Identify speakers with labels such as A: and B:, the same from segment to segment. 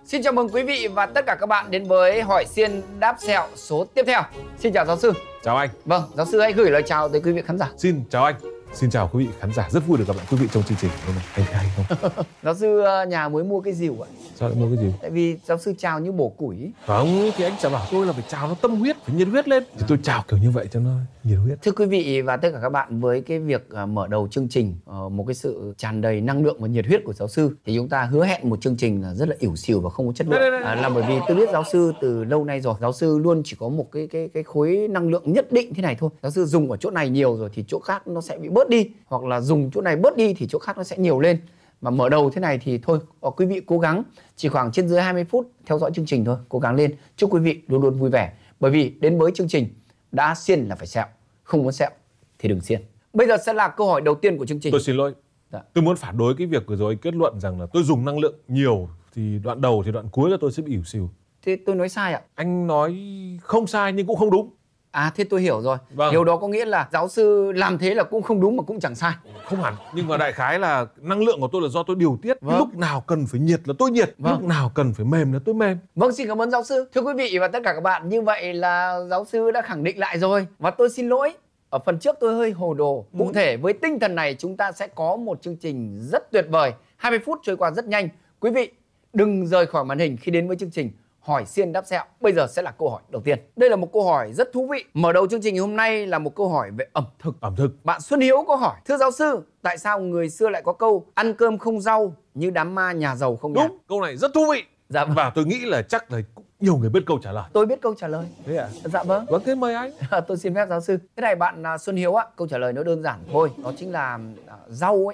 A: Xin chào mừng quý vị và tất cả các bạn đến với Hỏi Xiên Đáp Sẹo số tiếp theo. Xin chào giáo sư.
B: Chào anh.
A: Vâng, giáo sư hãy gửi lời chào tới quý vị khán giả.
B: Xin chào anh. Xin chào quý vị khán giả, rất vui được gặp lại quý vị trong chương trình hôm nay. Anh hay không?
A: Giáo sư nhà mới mua cái rìu ạ?
B: Sao lại mua cái gì?
A: Tại vì giáo sư chào như bổ củi ấy.
B: Không, thì anh chả bảo tôi là phải chào nó tâm huyết, phải nhiệt huyết lên. Thì tôi chào kiểu như vậy cho nó nhiệt huyết.
A: Thưa quý vị và tất cả các bạn, với cái việc mở đầu chương trình, một cái sự tràn đầy năng lượng và nhiệt huyết của giáo sư, thì chúng ta hứa hẹn một chương trình rất là ỉu xìu và không có chất lượng. Là bởi vì tôi biết giáo sư từ lâu nay rồi, giáo sư luôn chỉ có một cái khối năng lượng nhất định thế này thôi. Giáo sư dùng ở chỗ này nhiều rồi thì chỗ khác nó sẽ bị bớt đi, hoặc là dùng chỗ này bớt đi thì chỗ khác nó sẽ nhiều lên. Mà mở đầu thế này thì thôi, quý vị cố gắng chỉ khoảng trên dưới 20 phút theo dõi chương trình thôi, cố gắng lên. Chúc quý vị luôn luôn vui vẻ, bởi vì đến với chương trình đã xiên là phải sẹo, không muốn sẹo thì đừng xiên. Bây giờ sẽ là câu hỏi đầu tiên của chương trình.
B: Tôi xin lỗi. Tôi muốn phản đối cái việc vừa rồi kết luận rằng là tôi dùng năng lượng nhiều thì đoạn đầu thì đoạn cuối là tôi sẽ bị ỉu xìu.
A: Thế tôi nói sai ạ?
B: Anh nói không sai nhưng cũng không đúng.
A: À, thế tôi hiểu rồi.
B: Vâng.
A: Điều đó có nghĩa là giáo sư làm thế là cũng không đúng mà cũng chẳng sai.
B: Không hẳn, nhưng mà đại khái là năng lượng của tôi là do tôi điều tiết.
A: Vâng.
B: Lúc nào cần phải nhiệt là tôi nhiệt,
A: Vâng.
B: lúc nào cần phải mềm là tôi mềm.
A: Vâng, xin cảm ơn giáo sư. Thưa quý vị và tất cả các bạn, như vậy là giáo sư đã khẳng định lại rồi. Và tôi xin lỗi, ở phần trước tôi hơi hồ đồ. Cụ thể với tinh thần này chúng ta sẽ có một chương trình rất tuyệt vời. 20 phút trôi qua rất nhanh. Quý vị đừng rời khỏi màn hình khi đến với chương trình Hỏi Xiên Đáp Sẹo. Bây giờ sẽ là câu hỏi đầu tiên. Đây là một câu hỏi rất thú vị. Mở đầu chương trình hôm nay là một câu hỏi về ẩm thực.
B: Ẩm thực.
A: Bạn Xuân Hiếu có hỏi: thưa giáo sư, tại sao người xưa lại có câu ăn cơm không rau như đám ma nhà giàu không nhạc?
B: Đúng, câu này rất thú vị.
A: Dạ vâng.
B: Và tôi nghĩ là chắc là cũng nhiều người biết câu trả lời.
A: Tôi biết câu trả lời.
B: Thế à?
A: Dạ vâng.
B: Vâng, thế mời anh.
A: Tôi xin phép giáo sư. Thế này bạn Xuân Hiếu ạ, câu trả lời nó đơn giản thôi. Đó chính là rau ấy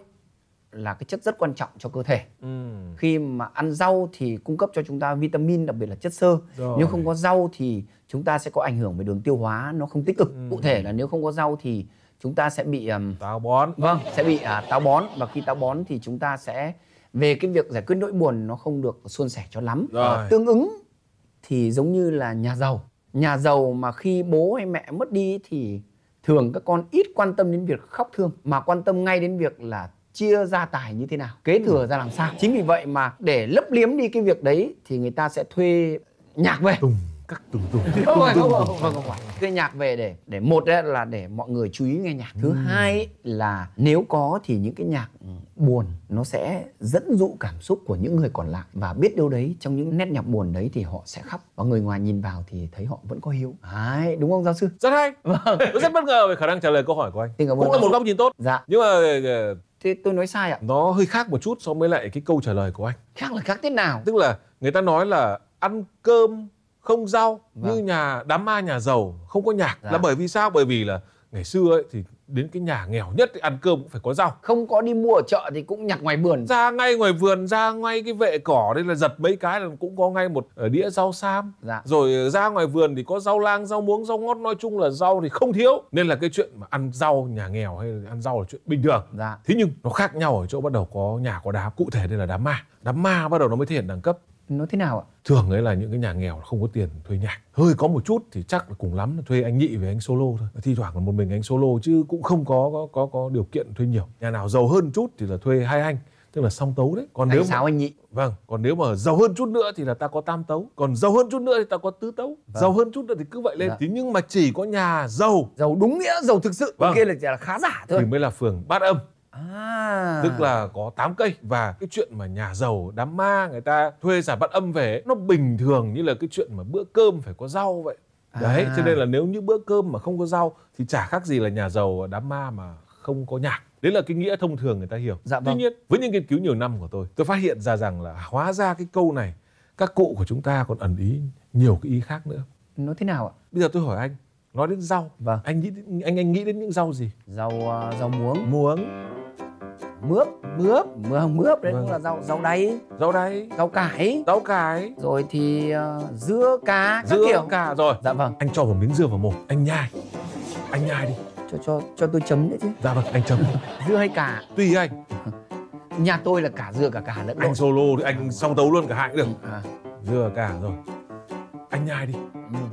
A: là cái chất rất quan trọng cho cơ thể. Khi mà ăn rau thì cung cấp cho chúng ta vitamin, đặc biệt là chất xơ. Nếu không có rau thì chúng ta sẽ có ảnh hưởng về đường tiêu hóa, nó không tích cực. Cụ thể là nếu không có rau thì chúng ta sẽ bị
B: táo bón.
A: Vâng, sẽ bị táo bón. Và khi táo bón thì chúng ta sẽ về cái việc giải quyết nỗi buồn nó không được suôn sẻ cho lắm. Tương ứng thì giống như là nhà giàu. Nhà giàu mà khi bố hay mẹ mất đi thì thường các con ít quan tâm đến việc khóc thương, mà quan tâm ngay đến việc là chia gia tài như thế nào, kế thừa ra làm sao. Chính vì vậy mà để lấp liếm đi cái việc đấy thì người ta sẽ thuê nhạc về. Không phải. Thuê nhạc về để một là để mọi người chú ý nghe nhạc. Thứ hai là nếu có thì những cái nhạc buồn nó sẽ dẫn dụ cảm xúc của những người còn lại, và biết đâu đấy trong những nét nhạc buồn đấy thì họ sẽ khóc, và người ngoài nhìn vào thì thấy họ vẫn có hiếu. Đấy, đúng không giáo sư?
B: Rất hay. Tôi rất bất ngờ về khả năng trả lời câu hỏi của anh.
A: Cũng
B: là một góc nhìn tốt.
A: Dạ.
B: Nhưng mà
A: thế tôi nói sai ạ?
B: Nó hơi khác một chút so với lại cái câu trả lời của anh.
A: Khác là khác thế nào?
B: Tức là người ta nói là ăn cơm không rau như nhà đám ma nhà giàu không có nhạc. Là bởi vì sao? Bởi vì là ngày xưa ấy thì đến cái nhà nghèo nhất thì ăn cơm cũng phải có rau.
A: Không có đi mua ở chợ thì cũng nhặt ngoài vườn.
B: Ra ngay ngoài vườn, ra ngay cái vệ cỏ đây là giật mấy cái là cũng có ngay một đĩa rau sam. Rồi ra ngoài vườn thì có rau lang, rau muống, rau ngót, nói chung là rau thì không thiếu. Nên là cái chuyện mà ăn rau nhà nghèo hay là ăn rau là chuyện bình thường. Thế nhưng nó khác nhau ở chỗ bắt đầu có nhà có đám. Cụ thể đây là đám ma. Đám ma bắt đầu nó mới thể hiện đẳng cấp.
A: Nó thế nào ạ? Thường
B: ấy là những cái nhà nghèo không có tiền thuê nhạc. Hơi có một chút thì chắc là cùng lắm là thuê anh Nhị về anh solo thôi. Thi thoảng là một mình anh solo chứ cũng không có điều kiện thuê nhiều. Nhà nào giàu hơn chút thì là thuê hai anh, tức là song tấu đấy. Còn nếu
A: Sáu anh Nhị.
B: Vâng, còn nếu mà giàu hơn chút nữa thì là ta có tam tấu. Còn giàu hơn chút nữa thì ta có tứ tấu. Giàu hơn chút nữa thì cứ vậy lên. Thế nhưng mà chỉ có nhà giàu
A: đúng nghĩa giàu thực sự, kia là khá giả thôi,
B: thì mới là phường Bát Âm. Tức là có 8 cây. Và cái chuyện mà nhà giàu đám ma người ta thuê giả Bát Âm về ấy, nó bình thường như là cái chuyện mà bữa cơm phải có rau vậy. Đấy, cho nên là nếu như bữa cơm mà không có rau thì chả khác gì là nhà giàu đám ma mà không có nhạc. Đấy là cái nghĩa thông thường người ta hiểu. Tuy nhiên với những nghiên cứu nhiều năm của tôi phát hiện ra rằng là hóa ra cái câu này các cụ của chúng ta còn ẩn ý nhiều cái ý khác nữa.
A: Nó thế nào ạ?
B: Bây giờ tôi hỏi anh, nói đến rau, anh nghĩ đến những rau gì?
A: Rau muống.
B: Mướp
A: Đấy cũng là rau đay, rau cải, rồi thì dưa cà các kiểu.
B: Rồi.
A: Dạ vâng.
B: Anh cho một miếng dưa vào mồm, anh nhai đi.
A: Cho tôi chấm đấy chứ.
B: Dạ vâng, anh chấm.
A: Dưa hay cà?
B: Tùy anh.
A: Nhà tôi là cả dưa cả cà lẫn.
B: Anh solo thì anh song tấu luôn cả hai cũng được. Dưa cà rồi. Anh nhai đi.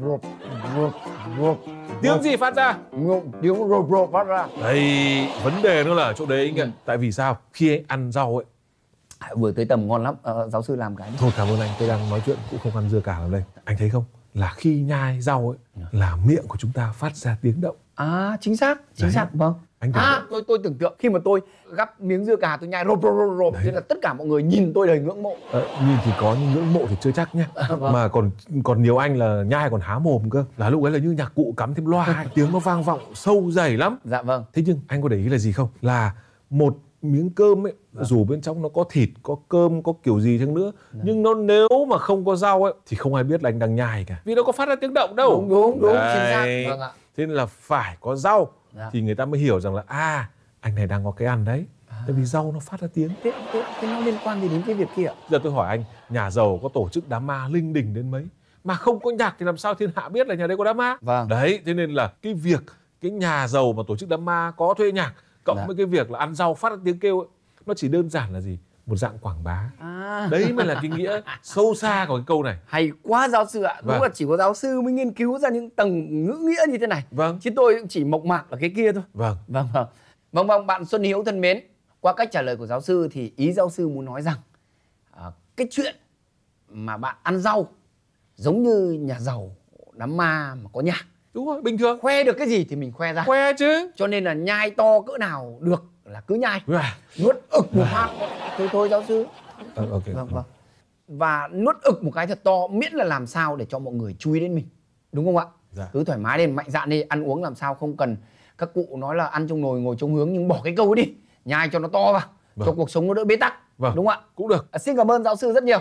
B: Tiếng gì phát ra?
A: Tiếng rộp phát ra.
B: Đây, vấn đề nó là ở chỗ đấy anh ạ. Tại vì sao? Khi anh ăn rau ấy
A: Vừa tới tầm ngon lắm, giáo sư làm cái.
B: Thôi cảm ơn anh, tôi đang nói chuyện cũng không ăn dưa cà làm đây. Anh thấy không, là khi nhai rau ấy là miệng của chúng ta phát ra tiếng động.
A: Chính xác, vâng.
B: Anh
A: tôi tưởng tượng khi mà tôi gắp miếng dưa cà tôi nhai rộp rộp rộp thế là tất cả mọi người nhìn tôi đầy ngưỡng mộ.
B: Nhìn thì có nhưng ngưỡng mộ thì chưa chắc nhá.
A: Vâng.
B: Mà còn nhiều anh là nhai còn há mồm cơ. Là lúc ấy là như nhạc cụ cắm thêm loa, tiếng nó vang vọng sâu dày lắm.
A: Dạ vâng.
B: Thế nhưng anh có để ý là gì không? Là một miếng cơm ấy, dù bên trong nó có thịt, có cơm, có kiểu gì chăng nữa, nhưng nó nếu mà không có rau ấy thì không ai biết là anh đang nhai cả. Vì nó có phát ra tiếng động đâu.
A: Đúng, chính xác. Vâng ạ.
B: Thế nên là phải có rau
A: thì
B: người ta mới hiểu rằng là anh này đang có cái ăn đấy. Tại vì rau nó phát ra tiếng.
A: Thế nó liên quan gì đến cái việc kia ạ?
B: Giờ tôi hỏi anh, nhà giàu có tổ chức đám ma linh đình đến mấy mà không có nhạc thì làm sao thiên hạ biết là nhà đấy có đám ma?
A: Vâng.
B: Đấy, thế nên là cái nhà giàu mà tổ chức đám ma có thuê nhạc cộng với cái việc là ăn rau phát ra tiếng kêu ấy, nó chỉ đơn giản là gì? Một dạng quảng bá. Đấy mới là cái nghĩa sâu xa của cái câu này.
A: Hay quá giáo sư ạ. Đúng là chỉ có giáo sư mới nghiên cứu ra những tầng ngữ nghĩa như thế này.
B: Vâng.
A: Chứ tôi cũng chỉ mộc mạc ở cái kia thôi.
B: Vâng,
A: bạn Xuân Hiếu thân mến, qua cách trả lời của giáo sư thì ý giáo sư muốn nói rằng cái chuyện mà bạn ăn rau giống như nhà giàu đám ma mà có nhạc.
B: Đúng rồi, bình thường.
A: Khoe được cái gì thì mình khoe ra.
B: Khoe chứ.
A: Cho nên là nhai to cỡ nào được là cứ nhai. Nuốt ực một phát. Thôi giáo sư.
B: Vâng.
A: Và nuốt ực một cái thật to, miễn là làm sao để cho mọi người chú ý đến mình. Đúng không ạ?
B: Dạ.
A: Cứ thoải mái lên, mạnh dạn đi, ăn uống làm sao không cần các cụ nói là ăn trong nồi ngồi trong hướng, nhưng bỏ cái câu ấy đi. Nhai cho nó to vào, cho cuộc sống nó đỡ bế tắc. Đúng không ạ?
B: Cũng được.
A: Xin cảm ơn giáo sư rất nhiều.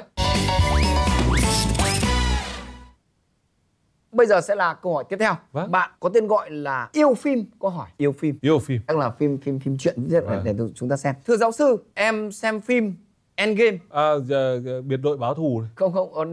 A: Bây giờ sẽ là câu hỏi tiếp theo. Bạn có tên gọi là Yêu Phim có hỏi. Yêu phim. Chắc là phim truyện để chúng ta xem. Thưa giáo sư, em xem phim Endgame.
B: Biệt đội báo thù.
A: Không,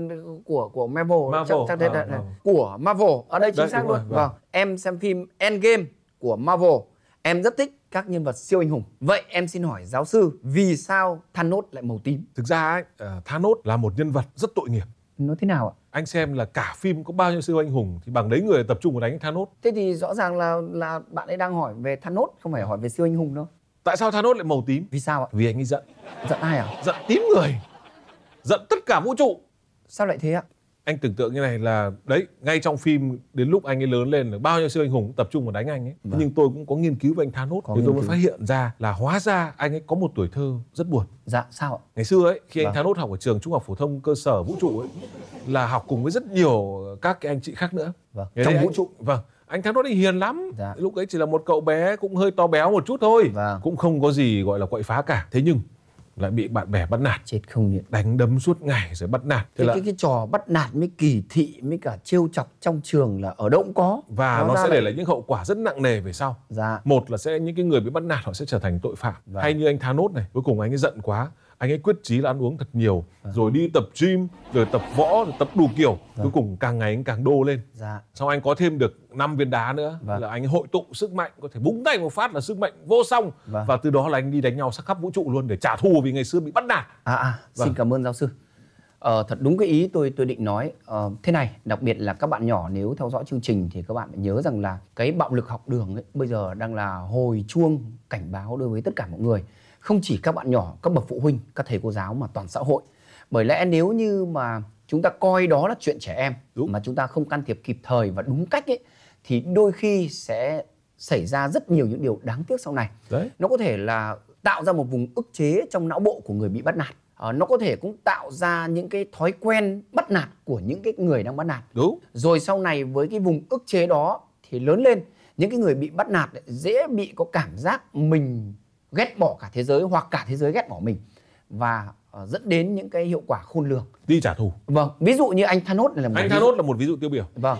A: của Marvel. Chắc thế là của Marvel. Ở đây chính xác luôn. Vâng. Em xem phim Endgame của Marvel. Em rất thích các nhân vật siêu anh hùng. Vậy em xin hỏi giáo sư, vì sao Thanos lại màu tím?
B: Thực ra ấy, Thanos là một nhân vật rất tội nghiệp.
A: Nó thế nào ạ?
B: Anh xem là cả phim có bao nhiêu siêu anh hùng thì bằng đấy người tập trung vào đánh Thanos.
A: Thế thì rõ ràng là bạn ấy đang hỏi về Thanos, không phải hỏi về siêu anh hùng đâu.
B: Tại sao Thanos lại màu tím?
A: Vì sao ạ?
B: Vì anh ấy giận.
A: Giận ai à?
B: Giận tím người. Giận tất cả vũ trụ.
A: Sao lại thế ạ?
B: Anh tưởng tượng như này là đấy, ngay trong phim đến lúc anh ấy lớn lên là bao nhiêu siêu anh hùng tập trung vào đánh anh ấy. Nhưng tôi cũng có nghiên cứu về anh Thanos thì tôi mới phát hiện ra là hóa ra anh ấy có một tuổi thơ rất buồn.
A: Dạ, sao ạ?
B: Ngày xưa ấy, khi anh Thanos học ở trường Trung học phổ thông cơ sở vũ trụ ấy, là học cùng với rất nhiều các cái anh chị khác nữa.
A: Trong vũ trụ.
B: Anh Thanos ấy hiền lắm. Lúc ấy chỉ là một cậu bé cũng hơi to béo một chút thôi. Cũng không có gì gọi là quậy phá cả. Thế nhưng lại bị bạn bè bắt nạt.
A: Chết không nhỉ?
B: Đánh đấm suốt ngày rồi bắt nạt.
A: Cái trò bắt nạt với kỳ thị với cả trêu chọc trong trường là ở đâu cũng có.
B: Và nó sẽ để lại những hậu quả rất nặng nề về sau. Một là những cái người bị bắt nạt họ sẽ trở thành tội phạm. Hay như anh Thanos này, cuối cùng anh ấy giận quá, anh ấy quyết chí là ăn uống thật nhiều, rồi đi tập gym, rồi tập võ, rồi tập đủ kiểu. Cuối cùng càng ngày anh càng đô lên. Xong anh có thêm được 5 viên đá nữa, là anh hội tụ sức mạnh, có thể búng tay một phát là sức mạnh vô song. Và từ đó là anh đi đánh nhau khắp vũ trụ luôn để trả thù vì ngày xưa bị bắt nạt.
A: Xin cảm ơn giáo sư. Thật đúng cái ý tôi định nói. Thế này, đặc biệt là các bạn nhỏ nếu theo dõi chương trình thì các bạn phải nhớ rằng là cái bạo lực học đường ấy, bây giờ đang là hồi chuông cảnh báo đối với tất cả mọi người. Không chỉ các bạn nhỏ, các bậc phụ huynh, các thầy cô giáo mà toàn xã hội. Bởi lẽ nếu như mà chúng ta coi đó là chuyện trẻ em mà chúng ta không can thiệp kịp thời và đúng cách ấy, thì đôi khi sẽ xảy ra rất nhiều những điều đáng tiếc sau này. Nó có thể là tạo ra một vùng ức chế trong não bộ của người bị bắt nạt. Nó có thể cũng tạo ra những cái thói quen bắt nạt của những cái người đang bắt nạt. Rồi sau này với cái vùng ức chế đó thì lớn lên, những cái người bị bắt nạt dễ bị có cảm giác mình ghét bỏ cả thế giới hoặc cả thế giới ghét bỏ mình, và dẫn đến những cái hiệu quả khôn lường.
B: Đi trả thù.
A: Ví dụ như anh Thanos này là một
B: Thanos là một ví dụ tiêu biểu.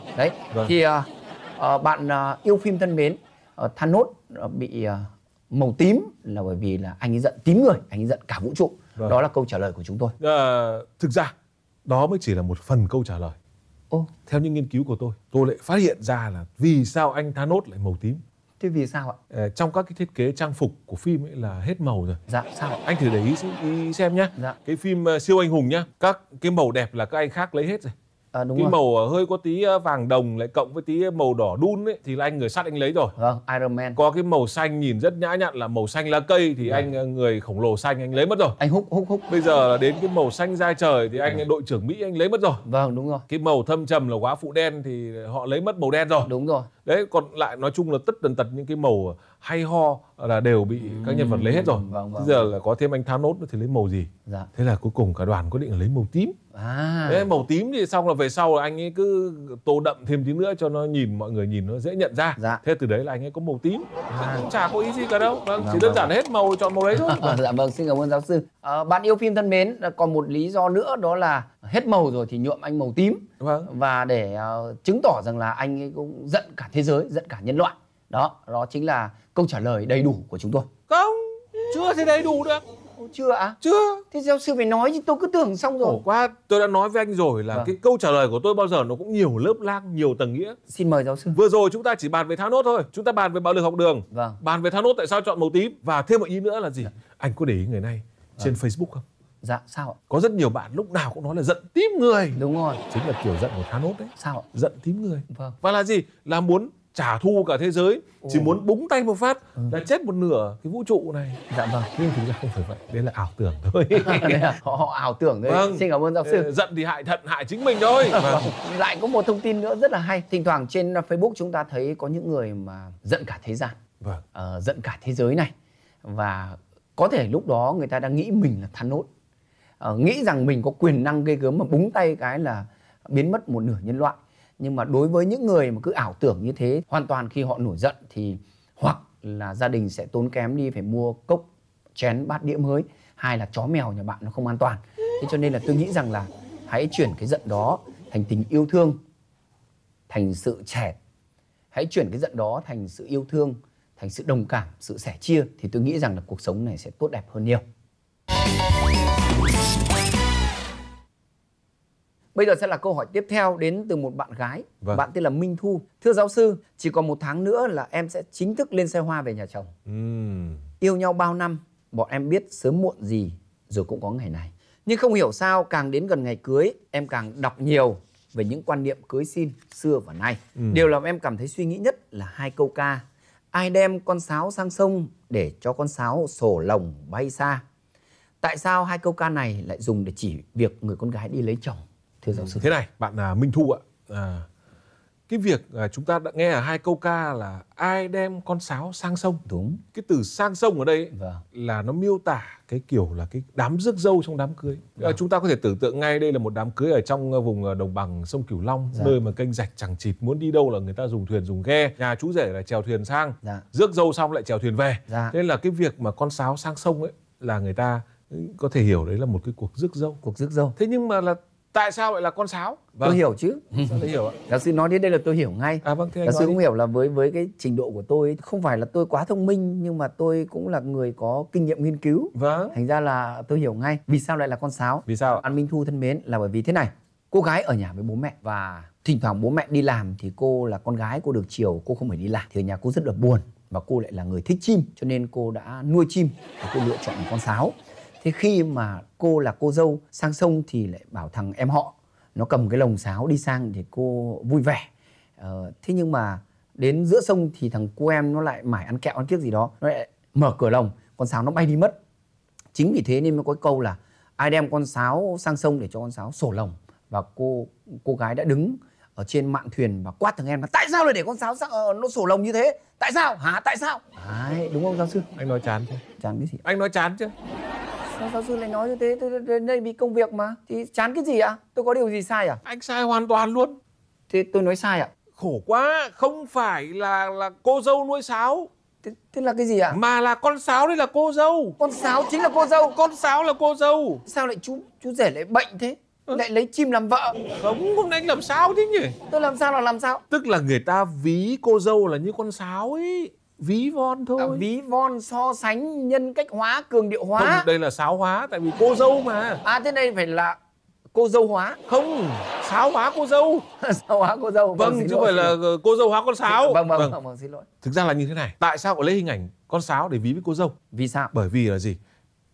A: Thì bạn yêu phim thân mến, Thanos bị màu tím là bởi vì là anh ấy giận tím người, anh ấy giận cả vũ trụ. Đó là câu trả lời của chúng tôi.
B: Thực ra đó mới chỉ là một phần câu trả lời. Theo những nghiên cứu của tôi lại phát hiện ra là vì sao anh Thanos lại màu tím.
A: Thế vì sao ạ?
B: Trong các cái thiết kế trang phục của phim ấy là hết màu rồi.
A: Sao ạ?
B: Anh thử để ý xem nhá. Cái phim siêu anh hùng nhá, các cái màu đẹp là các anh khác lấy hết rồi.
A: Đúng
B: cái
A: rồi.
B: màu hơi có tí vàng đồng lại cộng với tí màu đỏ đun ấy thì là anh người sắt anh lấy rồi.
A: Vâng, Iron Man.
B: Có cái màu xanh nhìn rất nhã nhặn là màu xanh lá cây thì anh người khổng lồ xanh anh lấy mất rồi.
A: Anh húc.
B: Bây giờ là đến cái màu xanh da trời thì anh đội trưởng Mỹ anh lấy mất rồi.
A: Vâng, đúng rồi.
B: Cái màu thâm trầm là quá phụ đen thì họ lấy mất màu đen rồi.
A: Đúng rồi.
B: Đấy, còn lại nói chung là tất tần tật những cái màu hay ho là đều bị các nhân vật lấy hết rồi.
A: Vâng.
B: Bây giờ là có thêm anh Thanos nữa thì lấy màu gì?
A: Dạ.
B: Thế là cuối cùng cả đoàn quyết định là lấy màu tím. Đấy, màu tím thì xong là về sau là anh ấy cứ tô đậm thêm tí nữa cho nó nhìn mọi người nhìn nó dễ nhận ra.
A: Dạ.
B: Thế từ đấy là anh ấy có màu tím. Cũng chả có ý gì cả đâu. Chỉ đơn giản hết màu chọn màu đấy thôi.
A: Dạ vâng, xin cảm ơn giáo sư. Bạn yêu phim thân mến, còn một lý do nữa đó là hết màu rồi thì nhuộm anh màu tím.
B: Vâng.
A: Và để chứng tỏ rằng là anh ấy cũng giận cả thế giới, giận cả nhân loại. Đó chính là câu trả lời đầy đủ của chúng tôi.
B: Không, chưa thì đầy đủ được.
A: Chưa ạ?
B: Chưa.
A: Thế giáo sư phải nói chứ tôi cứ tưởng xong rồi.
B: Khổ quá, tôi đã nói với anh rồi là cái câu trả lời của tôi bao giờ nó cũng nhiều lớp lang, nhiều tầng nghĩa.
A: Xin mời giáo sư.
B: Vừa rồi chúng ta chỉ bàn về Thanos thôi. Chúng ta bàn về bạo lực học đường.
A: Vâng.
B: Bàn về Thanos tại sao chọn màu tím. Và thêm một ý nữa là gì? Anh có để ý người này trên Facebook không?
A: Dạ, sao ạ?
B: Có rất nhiều bạn lúc nào cũng nói là giận tím người.
A: Đúng rồi.
B: Chính là kiểu giận của Thanos đấy.
A: Sao ạ?
B: Giận tím người.
A: Vâng.
B: Và là gì? Là muốn trả thù cả thế giới. Chỉ muốn búng tay một phát là chết một nửa cái vũ trụ này.
A: Dạ vâng.
B: Nhưng thực ra không phải vậy. Đấy là ảo tưởng thôi.
A: Họ ảo tưởng thôi.
B: Vâng.
A: Xin cảm ơn giáo sư.
B: Giận thì hại thận, hại chính mình thôi. Vâng.
A: Lại có một thông tin nữa rất là hay. Thỉnh thoảng trên Facebook chúng ta thấy có những người mà giận cả thế gian.
B: Vâng.
A: Giận cả thế giới này. Và có thể lúc đó người ta đang nghĩ mình là Thanos. Nghĩ rằng mình có quyền năng ghê gớm mà búng tay cái là biến mất một nửa nhân loại. Nhưng mà đối với những người mà cứ ảo tưởng như thế, hoàn toàn khi họ nổi giận thì hoặc là gia đình sẽ tốn kém đi phải mua cốc, chén, bát đĩa mới, hay là chó mèo nhà bạn nó không an toàn. Thế cho nên là tôi nghĩ rằng là hãy chuyển cái giận đó thành tình yêu thương, thành sự trẻ. Hãy chuyển cái giận đó thành sự yêu thương, thành sự đồng cảm, sự sẻ chia. Thì tôi nghĩ rằng là cuộc sống này sẽ tốt đẹp hơn nhiều. Bây giờ sẽ là câu hỏi tiếp theo đến từ một bạn gái.
B: Vâng.
A: Bạn tên là Minh Thu. Thưa giáo sư, chỉ còn 1 tháng nữa là em sẽ chính thức lên xe hoa về nhà chồng. Yêu nhau bao năm, bọn em biết sớm muộn gì rồi cũng có ngày này. Nhưng không hiểu sao càng đến gần ngày cưới, em càng đọc nhiều về những quan niệm cưới xin xưa và nay. Điều làm em cảm thấy suy nghĩ nhất là 2 câu ca. Ai đem con sáo sang sông để cho con sáo sổ lồng bay xa. Tại sao 2 câu ca này lại dùng để chỉ việc người con gái đi lấy chồng? Thưa giáo sư.
B: Thế này, bạn Minh Thu ạ. Cái việc chúng ta đã nghe ở 2 câu ca là ai đem con sáo sang sông.
A: Đúng.
B: Cái từ sang sông ở đây là nó miêu tả cái kiểu là cái đám rước dâu trong đám cưới. Chúng ta có thể tưởng tượng ngay đây là một đám cưới ở trong vùng đồng bằng sông Cửu Long, nơi mà kênh rạch chẳng chịt, muốn đi đâu là người ta dùng thuyền dùng ghe. Nhà chú rể là chèo thuyền sang, rước dâu xong lại chèo thuyền về. Thế nên là cái việc mà con sáo sang sông ấy là người ta có thể hiểu đấy là một cái cuộc rước dâu.
A: Cuộc rước dâu.
B: Thế nhưng mà là tại sao lại là con sáo?
A: Tôi hiểu chứ.
B: Sao lại hiểu ạ?
A: Giáo sư nói đến đây là tôi hiểu ngay.
B: Vâng,
A: giáo sư cũng hiểu là với cái trình độ của tôi, không phải là tôi quá thông minh, nhưng mà tôi cũng là người có kinh nghiệm nghiên cứu.
B: Vâng.
A: Thành ra là tôi hiểu ngay vì sao lại là con sáo.
B: Vì sao?
A: An Minh Thu thân mến, là bởi vì thế này. Cô gái ở nhà với bố mẹ và thỉnh thoảng bố mẹ đi làm thì cô là con gái, cô được chiều, cô không phải đi làm. Thì ở nhà cô rất là buồn và cô lại là người thích chim, cho nên cô đã nuôi chim và cô lựa chọn con sáo. Thế khi mà cô là cô dâu sang sông thì lại bảo thằng em họ nó cầm cái lồng sáo đi sang thì cô vui vẻ. Thế nhưng mà đến giữa sông thì thằng cô em nó lại mải ăn kẹo ăn kiếc gì đó, nó lại mở cửa lồng, con sáo nó bay đi mất. Chính vì thế nên mới có câu là ai đem con sáo sang sông để cho con sáo sổ lồng. Và cô gái đã đứng ở trên mạn thuyền và quát thằng em là tại sao lại để con sáo nó sổ lồng như thế? Tại sao? Hả? Tại sao? Đấy, đúng không giáo sư?
B: Anh nói chán chứ?
A: Chán cái gì?
B: Anh nói chán chứ?
A: Sao giáo sư lại nói như thế? Tôi đến đây vì công việc mà. Thì chán cái gì ạ? Tôi có điều gì sai à?
B: Anh sai hoàn toàn luôn.
A: Thế tôi nói sai ạ?
B: Khổ quá, không phải là cô dâu nuôi sáo.
A: Thế là cái gì ạ?
B: Mà là con sáo đây là cô dâu.
A: Con sáo chính là cô dâu.
B: Con sáo là cô dâu.
A: Sao lại chú rể lại bệnh thế? Lại lấy chim làm vợ?
B: Không, hôm nay anh làm sao thế nhỉ?
A: Tôi làm sao là làm sao?
B: Tức là người ta ví cô dâu là như con sáo ấy. Ví von thôi.
A: Ví von, so sánh, nhân cách hóa, cường điệu hóa.
B: Không, đây là sáo hóa, tại vì cô dâu mà.
A: Thế đây phải là cô dâu hóa.
B: Không, sáo hóa cô dâu.
A: Sáo hóa cô dâu.
B: Vâng, chứ không phải là cô dâu hóa con sáo.
A: Vâng, xin lỗi.
B: Thực ra là như thế này. Tại sao có lấy hình ảnh con sáo để ví với cô dâu?
A: Vì sao?
B: Bởi vì là gì?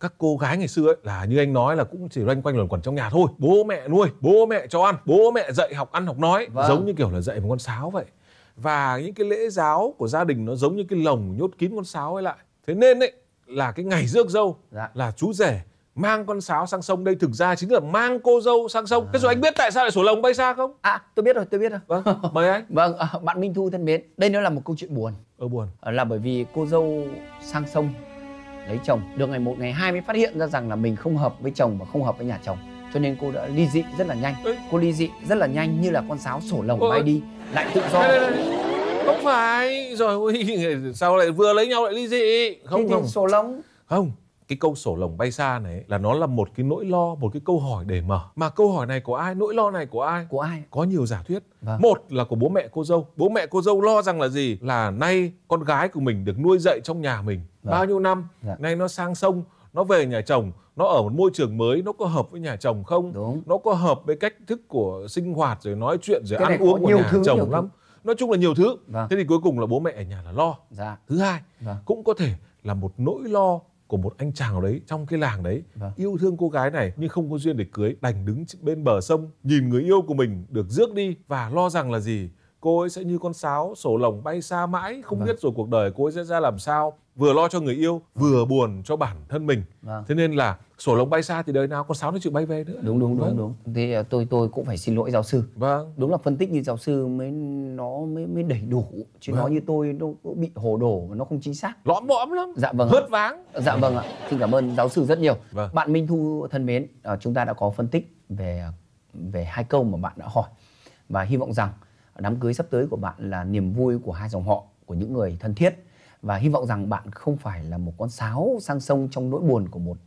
B: các cô gái ngày xưa ấy là như anh nói là cũng chỉ loanh quanh luẩn quẩn trong nhà thôi. Bố mẹ nuôi, bố mẹ cho ăn, bố mẹ dạy học ăn học nói, giống như kiểu là dạy một con sáo vậy. Và những cái lễ giáo của gia đình nó giống như cái lồng nhốt kín con sáo ấy lại. Thế nên ấy là cái ngày rước dâu là chú rể mang con sáo sang sông, đây thực ra chính là mang cô dâu sang sông. Thế rồi anh biết tại sao lại sổ lồng bay xa không?
A: Tôi biết rồi.
B: Vâng, mời anh.
A: Vâng, bạn Minh Thu thân mến, đây nó là một câu chuyện buồn.
B: Buồn.
A: Là bởi vì cô dâu sang sông lấy chồng, được ngày 1 ngày 2 mới phát hiện ra rằng là mình không hợp với chồng và không hợp với nhà chồng. Cho nên cô đã ly dị rất là nhanh. Cô ly dị rất là nhanh như là con sáo sổ lồng bay đi, lại tự do.
B: Không phải, rồi sao lại vừa lấy nhau lại ly dị? Không.
A: Sổ lồng.
B: Không, cái câu sổ lồng bay xa này là nó là một cái nỗi lo, một cái câu hỏi để mở. Mà câu hỏi này của ai, nỗi lo này của ai?
A: Của ai?
B: Có nhiều giả thuyết. Một là của bố mẹ cô dâu. Bố mẹ cô dâu lo rằng là gì? Là nay con gái của mình được nuôi dạy trong nhà mình bao nhiêu năm, nay nó sang sông, nó về nhà chồng, nó ở một môi trường mới, nó có hợp với nhà chồng không?
A: Đúng.
B: Nó có hợp với cách thức của sinh hoạt rồi nói chuyện rồi ăn uống của nhà chồng lắm. Nói chung là nhiều thứ. Thế thì cuối cùng là bố mẹ ở nhà là lo. Thứ hai, cũng có thể là một nỗi lo của một anh chàng nào đấy trong cái làng đấy, yêu thương cô gái này nhưng không có duyên để cưới, đành đứng bên bờ sông nhìn người yêu của mình được rước đi và lo rằng là gì? Cô ấy sẽ như con sáo sổ lồng bay xa mãi, không biết rồi cuộc đời cô ấy sẽ ra làm sao. Vừa lo cho người yêu, vừa buồn cho bản thân mình. Thế nên là sổ lồng bay xa thì đời nào con sáo nó chịu bay về nữa.
A: Đúng. Thế tôi cũng phải xin lỗi giáo sư.
B: Đúng
A: là phân tích như giáo sư mới đầy đủ, chứ nói như tôi nó bị hồ đồ và nó không chính xác.
B: Lõm bõm lắm. Hớt váng.
A: Dạ vâng ạ. Xin cảm ơn giáo sư rất nhiều. Bạn Minh Thu thân mến, chúng ta đã có phân tích về 2 câu mà bạn đã hỏi, và hy vọng rằng đám cưới sắp tới của bạn là niềm vui của 2 dòng họ, của những người thân thiết, và hy vọng rằng bạn không phải là một con sáo sang sông trong nỗi buồn của một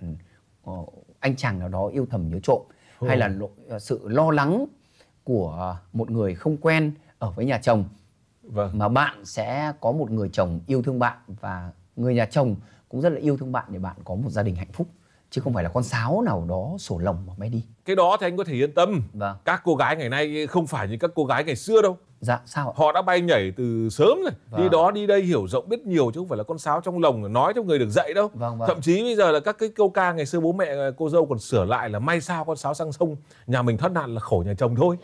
A: anh chàng nào đó yêu thầm nhớ trộm, hay là sự lo lắng của một người không quen ở với nhà chồng. Mà bạn sẽ có một người chồng yêu thương bạn, và người nhà chồng cũng rất là yêu thương bạn để bạn có một gia đình hạnh phúc, chứ không phải là con sáo nào đó sổ lồng mà bay đi.
B: Cái đó thì anh có thể yên tâm. Các cô gái ngày nay không phải như các cô gái ngày xưa đâu.
A: Dạ, sao ạ?
B: Họ đã bay nhảy từ sớm rồi. Đi đó đi đây hiểu rộng biết nhiều, chứ không phải là con sáo trong lồng nói cho người được dạy đâu. Thậm chí bây giờ là các cái câu ca ngày xưa bố mẹ cô dâu còn sửa lại là may sao con sáo sang sông, nhà mình thoát nạn là khổ nhà chồng thôi.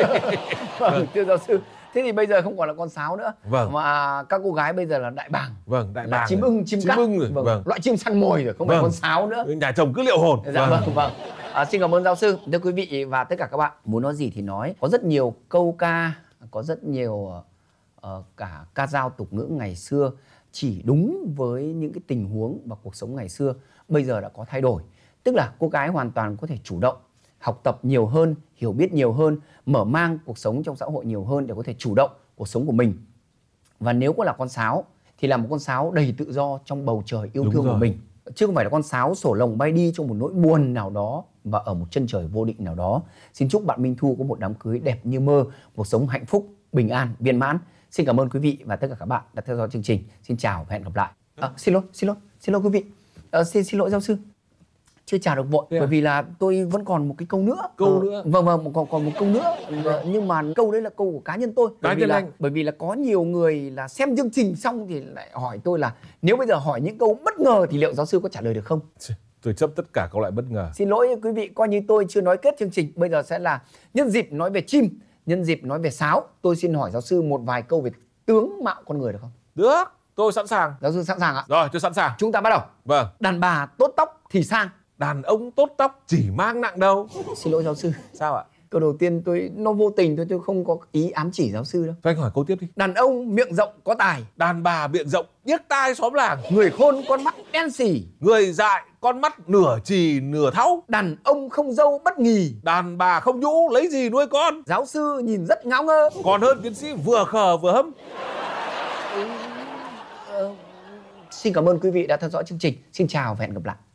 A: Thưa giáo sư, thế thì bây giờ không còn là con sáo nữa, mà các cô gái bây giờ là đại bàng.
B: Đại bàng,
A: chim ưng, chim cắt, loại chim săn mồi rồi, không phải con sáo nữa.
B: Nhà chồng cứ liệu hồn.
A: Xin cảm ơn giáo sư. Thưa quý vị và tất cả các bạn, muốn nói gì thì nói. Có rất nhiều câu ca, có rất nhiều cả ca dao tục ngữ ngày xưa chỉ đúng với những cái tình huống và cuộc sống ngày xưa, bây giờ đã có thay đổi. Tức là cô gái hoàn toàn có thể chủ động học tập nhiều hơn, hiểu biết nhiều hơn, mở mang cuộc sống trong xã hội nhiều hơn để có thể chủ động cuộc sống của mình. Và nếu có là con sáo thì là một con sáo đầy tự do trong bầu trời yêu thương của mình, chứ không phải là con sáo sổ lồng bay đi trong một nỗi buồn nào đó và ở một chân trời vô định nào đó. Xin chúc bạn Minh Thu có một đám cưới đẹp như mơ, cuộc sống hạnh phúc, bình an, viên mãn. Xin cảm ơn quý vị và tất cả các bạn đã theo dõi chương trình. Xin chào và hẹn gặp lại. Xin lỗi quý vị. Xin lỗi giáo sư. Chưa chào được vội, bởi vì là tôi vẫn còn một cái câu nữa. Vâng, còn một câu nữa. Nhưng mà câu đấy là câu của cá nhân tôi. Bởi vì là có nhiều người là xem chương trình xong thì lại hỏi tôi là nếu bây giờ hỏi những câu bất ngờ thì liệu giáo sư có trả lời được không?
B: Tôi chấp tất cả các loại bất ngờ.
A: Xin lỗi quý vị, coi như tôi chưa nói kết chương trình. Bây giờ sẽ là nhân dịp nói về chim, nhân dịp nói về sáo. Tôi xin hỏi giáo sư một vài câu về tướng mạo con người được không?
B: Được, tôi sẵn sàng.
A: Giáo sư sẵn sàng ạ?
B: Rồi, tôi sẵn sàng.
A: Chúng ta bắt đầu.
B: Vâng.
A: Đàn bà tốt tóc thì sang,
B: đàn ông tốt tóc chỉ mang nặng đâu.
A: Xin lỗi giáo sư.
B: Sao ạ?
A: Câu đầu tiên nó vô tình thôi, tôi không có ý ám chỉ giáo sư đâu.
B: Thôi anh hỏi câu tiếp đi.
A: Đàn ông miệng rộng có tài,
B: đàn bà miệng rộng điếc tai xóm làng,
A: người khôn con mắt đen xỉ,
B: người dại con mắt nửa trì nửa thau,
A: đàn ông không dâu bất nghì,
B: đàn bà không nhũ lấy gì nuôi con.
A: Giáo sư nhìn rất ngáo ngơ,
B: còn hơn tiến sĩ vừa khờ vừa hâm.
A: Xin cảm ơn quý vị đã theo dõi chương trình. Xin chào và hẹn gặp lại.